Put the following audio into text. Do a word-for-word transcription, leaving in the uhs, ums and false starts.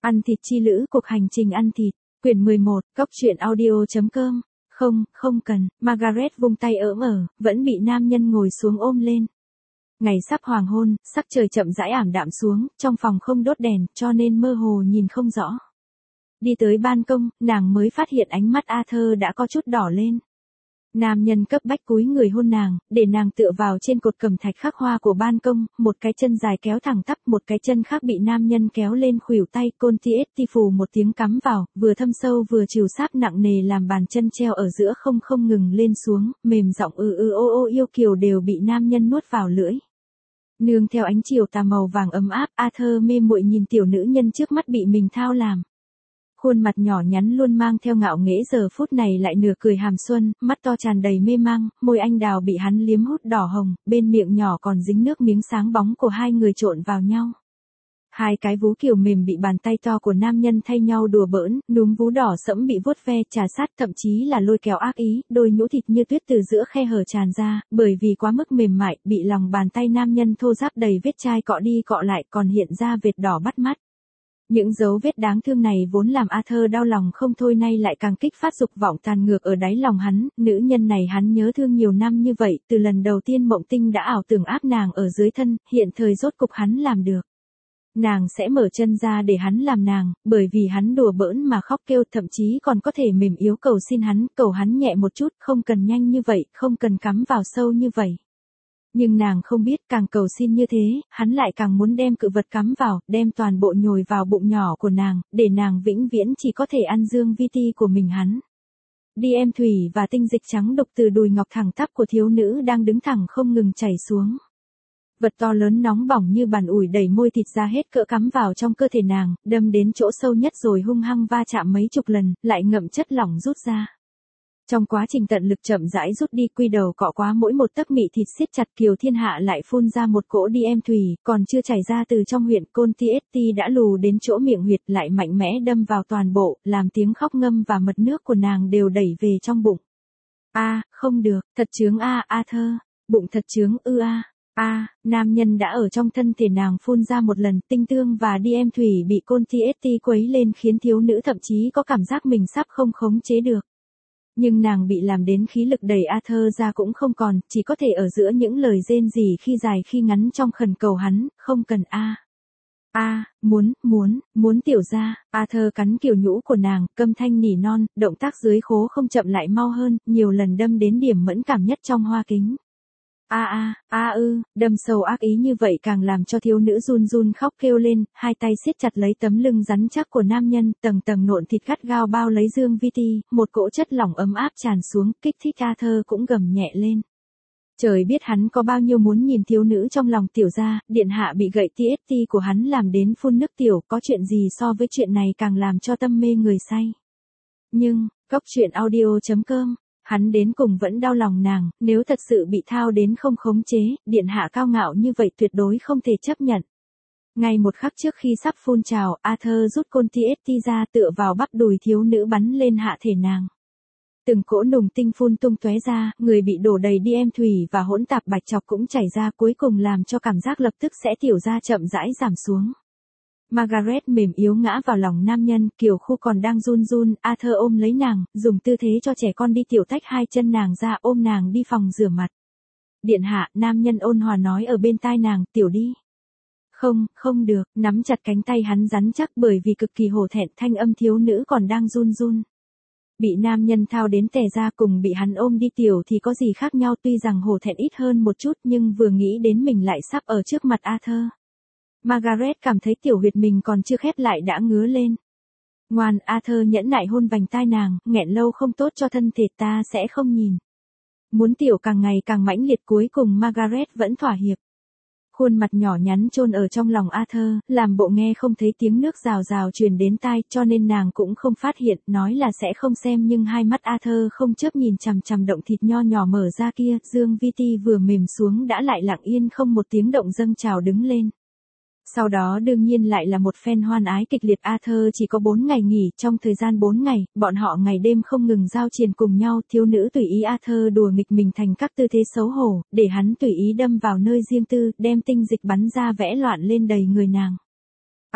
Ăn thịt chi lữ, cuộc hành trình ăn thịt, quyển mười một, cốc truyện audio chấm com. Không, không cần, Margaret vung tay ỡm ở, vẫn bị nam nhân ngồi xuống ôm lên. Ngày sắp hoàng hôn, sắc trời chậm rãi ảm đạm xuống, trong phòng không đốt đèn, cho nên mơ hồ nhìn không rõ. Đi tới ban công, nàng mới phát hiện ánh mắt Arthur đã có chút đỏ lên. Nam nhân cấp bách cúi người hôn nàng, để nàng tựa vào trên cột cẩm thạch khắc hoa của ban công, một cái chân dài kéo thẳng tắp, một cái chân khác bị nam nhân kéo lên khuỷu tay, côn tiết ti phù một tiếng cắm vào, vừa thâm sâu vừa chịu sáp nặng nề làm bàn chân treo ở giữa không không ngừng lên xuống, mềm giọng ư ư ô ô yêu kiều đều bị nam nhân nuốt vào lưỡi. Nương theo ánh chiều tà màu vàng ấm áp, Arthur mê muội nhìn tiểu nữ nhân trước mắt bị mình thao làm. Khuôn mặt nhỏ nhắn luôn mang theo ngạo nghễ giờ phút này lại nửa cười hàm xuân, mắt to tràn đầy mê mang, môi anh đào bị hắn liếm hút đỏ hồng, bên miệng nhỏ còn dính nước miếng sáng bóng của hai người trộn vào nhau. Hai cái vú kiều mềm bị bàn tay to của nam nhân thay nhau đùa bỡn, núm vú đỏ sẫm bị vuốt ve, trà sát, thậm chí là lôi kéo ác ý, đôi nhũ thịt như tuyết từ giữa khe hở tràn ra, bởi vì quá mức mềm mại, bị lòng bàn tay nam nhân thô ráp đầy vết chai cọ đi cọ lại, còn hiện ra vệt đỏ bắt mắt. Những dấu vết đáng thương này vốn làm Arthur đau lòng không thôi, nay lại càng kích phát dục vọng tàn ngược ở đáy lòng hắn, nữ nhân này hắn nhớ thương nhiều năm như vậy, từ lần đầu tiên mộng tinh đã ảo tưởng áp nàng ở dưới thân, hiện thời rốt cục hắn làm được. Nàng sẽ mở chân ra để hắn làm nàng, bởi vì hắn đùa bỡn mà khóc kêu, thậm chí còn có thể mềm yếu cầu xin hắn, cầu hắn nhẹ một chút, không cần nhanh như vậy, không cần cắm vào sâu như vậy. Nhưng nàng không biết, càng cầu xin như thế, hắn lại càng muốn đem cự vật cắm vào, đem toàn bộ nhồi vào bụng nhỏ của nàng, để nàng vĩnh viễn chỉ có thể ăn dương vi ti của mình hắn. Đi em thủy và tinh dịch trắng đục từ đùi ngọc thẳng tắp của thiếu nữ đang đứng thẳng không ngừng chảy xuống. Vật to lớn nóng bỏng như bàn ủi đẩy môi thịt ra hết cỡ cắm vào trong cơ thể nàng, đâm đến chỗ sâu nhất rồi hung hăng va chạm mấy chục lần, lại ngậm chất lỏng rút ra. Trong quá trình tận lực chậm rãi rút đi, quy đầu cọ quá mỗi một tấc mị thịt siết chặt, Kiều Thiên Hạ lại phun ra một cỗ đi em thủy, còn chưa chảy ra từ trong huyệt, côn tiết ti đã lù đến chỗ miệng huyệt, lại mạnh mẽ đâm vào toàn bộ, làm tiếng khóc ngâm và mật nước của nàng đều đẩy về trong bụng. A, không được, thật chướng a, Arthur, bụng thật chướng ư a. A, nam nhân đã ở trong thân thể nàng phun ra một lần, tinh tương và đi em thủy bị côn tiết ti quấy lên khiến thiếu nữ thậm chí có cảm giác mình sắp không khống chế được. Nhưng nàng bị làm đến khí lực đẩy Arthur ra cũng không còn, chỉ có thể ở giữa những lời rên rỉ khi dài khi ngắn trong khẩn cầu hắn, không cần a. A, muốn, muốn, muốn tiểu ra, Arthur cắn kiều nhũ của nàng, câm thanh nỉ non, động tác dưới khố không chậm lại mau hơn, nhiều lần đâm đến điểm mẫn cảm nhất trong hoa kính. A a, a ư, đâm sâu ác ý như vậy càng làm cho thiếu nữ run run khóc kêu lên, hai tay siết chặt lấy tấm lưng rắn chắc của nam nhân, tầng tầng nộn thịt gắt gao bao lấy dương vi ti, một cỗ chất lỏng ấm áp tràn xuống, kích thích Arthur cũng gầm nhẹ lên. Trời biết hắn có bao nhiêu muốn nhìn thiếu nữ trong lòng tiểu ra, điện hạ bị gậy tê ét tê của hắn làm đến phun nước tiểu, có chuyện gì so với chuyện này càng làm cho tâm mê người say. Nhưng, cốc truyện audio chấm com. Hắn đến cùng vẫn đau lòng nàng, nếu thật sự bị thao đến không khống chế, điện hạ cao ngạo như vậy tuyệt đối không thể chấp nhận. Ngay một khắc trước khi sắp phun trào, Arthur rút côn tiết ti ra tựa vào bắp đùi thiếu nữ bắn lên hạ thể nàng. Từng cỗ nùng tinh phun tung tóe ra, người bị đổ đầy đi em thủy và hỗn tạp bạch chọc cũng chảy ra, cuối cùng làm cho cảm giác lập tức sẽ tiểu ra chậm rãi giảm xuống. Margaret mềm yếu ngã vào lòng nam nhân, Kiều Khu còn đang run run, Arthur ôm lấy nàng, dùng tư thế cho trẻ con đi tiểu tách hai chân nàng ra, ôm nàng đi phòng rửa mặt. Điện hạ, nam nhân ôn hòa nói ở bên tai nàng, tiểu đi. Không, không được, nắm chặt cánh tay hắn rắn chắc bởi vì cực kỳ hổ thẹn, thanh âm thiếu nữ còn đang run run. Bị nam nhân thao đến tè ra cùng bị hắn ôm đi tiểu thì có gì khác nhau, tuy rằng hổ thẹn ít hơn một chút nhưng vừa nghĩ đến mình lại sắp ở trước mặt Arthur. Margaret cảm thấy tiểu huyệt mình còn chưa khép lại đã ngứa lên. Ngoan, Arthur nhẫn nại hôn vành tai nàng, nghẹn lâu không tốt cho thân thể, ta sẽ không nhìn. Muốn tiểu càng ngày càng mãnh liệt, cuối cùng Margaret vẫn thỏa hiệp. Khuôn mặt nhỏ nhắn chôn ở trong lòng Arthur, làm bộ nghe không thấy tiếng nước rào rào truyền đến tai, cho nên nàng cũng không phát hiện, nói là sẽ không xem nhưng hai mắt Arthur không chớp nhìn chằm chằm động thịt nho nhỏ mở ra kia, dương vi ti vừa mềm xuống đã lại lặng yên không một tiếng động dâng trào đứng lên. Sau đó đương nhiên lại là một phen hoan ái kịch liệt. Arthur chỉ có bốn ngày nghỉ, trong thời gian bốn ngày, bọn họ ngày đêm không ngừng giao triền cùng nhau, thiếu nữ tùy ý Arthur đùa nghịch mình thành các tư thế xấu hổ, để hắn tùy ý đâm vào nơi riêng tư, đem tinh dịch bắn ra vẽ loạn lên đầy người nàng.